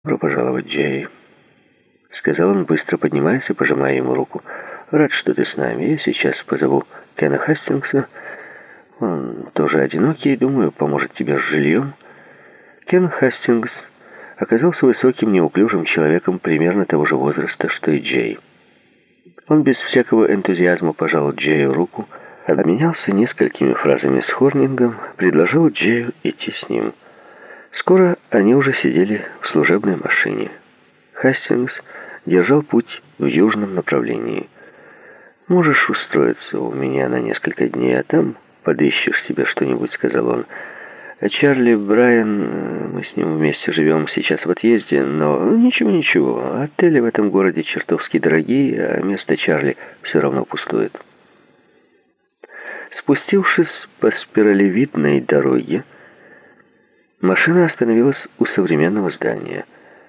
«Добро пожаловать, Джей», — сказал он, быстро поднимаясь и пожимая ему руку. «Рад, что ты с нами. Я сейчас позову Кена Хастингса. Он тоже одинокий, думаю, поможет тебе с жильем». Кен Хастингс оказался высоким, неуклюжим человеком примерно того же возраста, что и Джей. Он без всякого энтузиазма пожал Джею руку, обменялся несколькими фразами с Хорнингом, предложил Джею идти с ним. Скоро они уже сидели в служебной машине. Хастингс держал путь в южном направлении. «Можешь устроиться у меня на несколько дней, а там подыщешь себе что-нибудь», — сказал он. «Чарли Брайан, мы с ним вместе живем, сейчас в отъезде, но ничего, отели в этом городе чертовски дорогие, а место Чарли все равно пустует». Спустившись по спиралевидной дороге, машина остановилась у современного здания.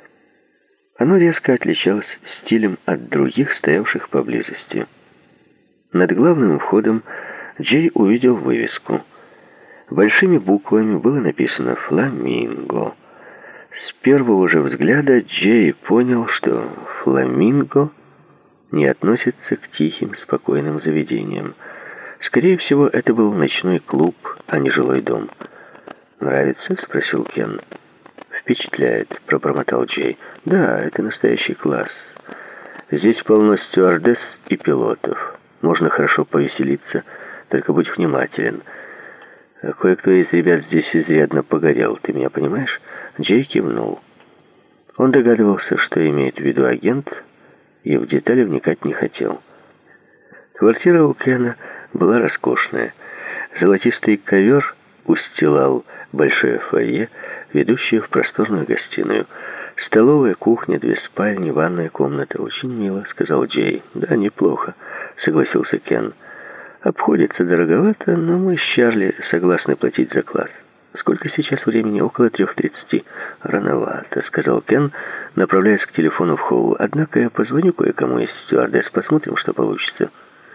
Оно резко отличалось стилем от других, стоявших поблизости. Над главным входом Джей увидел вывеску. Большими буквами было написано «Фламинго». С первого же взгляда Джей понял, что «Фламинго» не относится к тихим, спокойным заведениям. Скорее всего, это был ночной клуб, а не жилой дом. «Нравится?» — спросил Кен. «Впечатляет», — пробормотал Джей. «Да, это настоящий класс. Здесь полно стюардесс и пилотов. Можно хорошо повеселиться, только будь внимателен. Кое-кто из ребят здесь изрядно погорел, ты меня понимаешь?» Джей кивнул. Он догадывался, что имеет в виду агент, и в детали вникать не хотел. Квартира у Кена была роскошная. Золотистый ковер устилал большое фойе, ведущее в просторную гостиную. «Столовая, кухня, 2 спальни, ванная комната. Очень мило», — сказал Джей. «Да, неплохо», — согласился Кен. «Обходится дороговато, но мы с Чарли согласны платить за класс. Сколько сейчас времени? Около 3:30. Рановато», — сказал Кен, направляясь к телефону в холл. «Однако я позвоню кое-кому из стюардесс, посмотрим, что получится.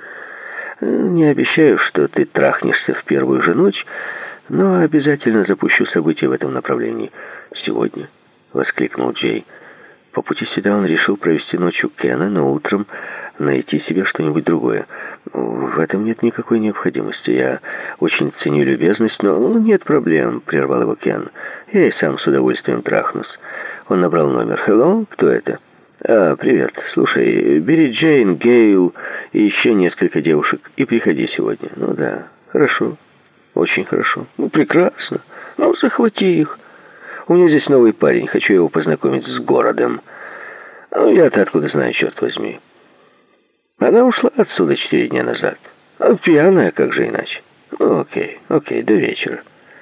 Не обещаю, что ты трахнешься в первую же ночь, но обязательно запущу события в этом направлении. Сегодня», — воскликнул Джей. По пути сюда он решил провести ночь у Кена, но утром найти себе что-нибудь другое. «В этом нет никакой необходимости. Я очень ценю любезность, но нет проблем», — прервал его Кен. «Я и сам с удовольствием трахнусь». Он набрал номер. «Hello? Кто это?» «Привет. Слушай, бери Джейн, Гейл и еще несколько девушек и приходи сегодня». «Ну да, хорошо. Очень хорошо. Ну, прекрасно. Ну, захвати их. У меня здесь новый парень. Хочу его познакомить с городом. Ну, я-то откуда знаю, черт возьми. Она ушла отсюда 4 дня назад. А пьяная, как же иначе. Ну, окей, до вечера».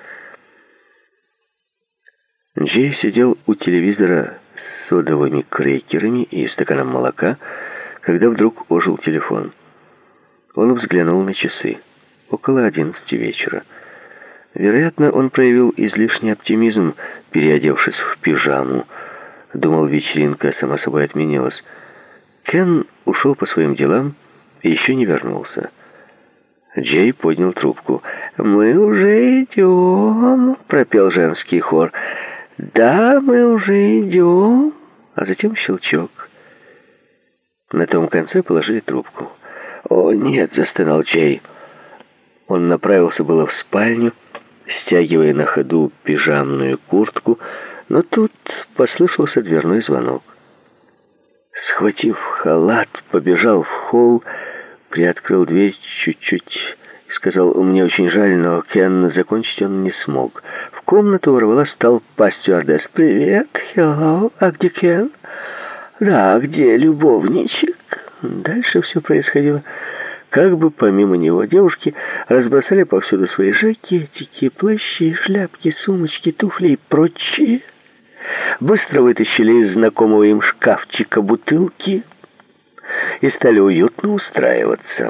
Джей сидел у телевизора с содовыми крекерами и стаканом молока, когда вдруг ожил телефон. Он взглянул на часы. Около 11 вечера. Вероятно, он проявил излишний оптимизм, переодевшись в пижаму. Думал, вечеринка сама собой отменилась. Кен ушел по своим делам и еще не вернулся. Джей поднял трубку. «Мы уже идем», — пропел женский хор. «Да, мы уже идем». А затем щелчок. На том конце положили трубку. «О, нет», — застонал Джей. Он направился было в спальню, стягивая на ходу пижамную куртку, но тут послышался дверной звонок. Схватив халат, побежал в холл, приоткрыл дверь чуть-чуть и сказал: «Мне очень жаль, но Кен закончить он не смог». В комнату ворвалась толпа стюардесс. «Привет, hello, а где Кен?» «Да, а где любовничек?» Дальше все происходило как бы помимо него. Девушки разбросали повсюду свои жакетики, плащи, шляпки, сумочки, туфли и прочее. Быстро вытащили из знакомого им шкафчика бутылки и стали уютно устраиваться.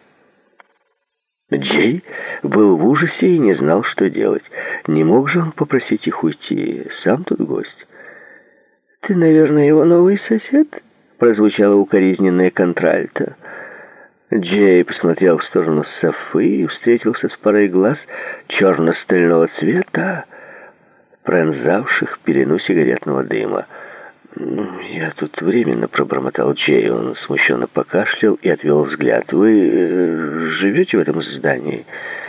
Джей был в ужасе и не знал, что делать. Не мог же он попросить их уйти, сам тут гость. «Ты, наверное, его новый сосед?» — прозвучало укоризненное контральто. Джей посмотрел в сторону Софы и встретился с парой глаз черно-стального цвета, пронзавших пелену сигаретного дыма. «Ну, я тут временно», — пробормотал Джей. Он смущенно покашлял и отвел взгляд. «Вы живете в этом здании?»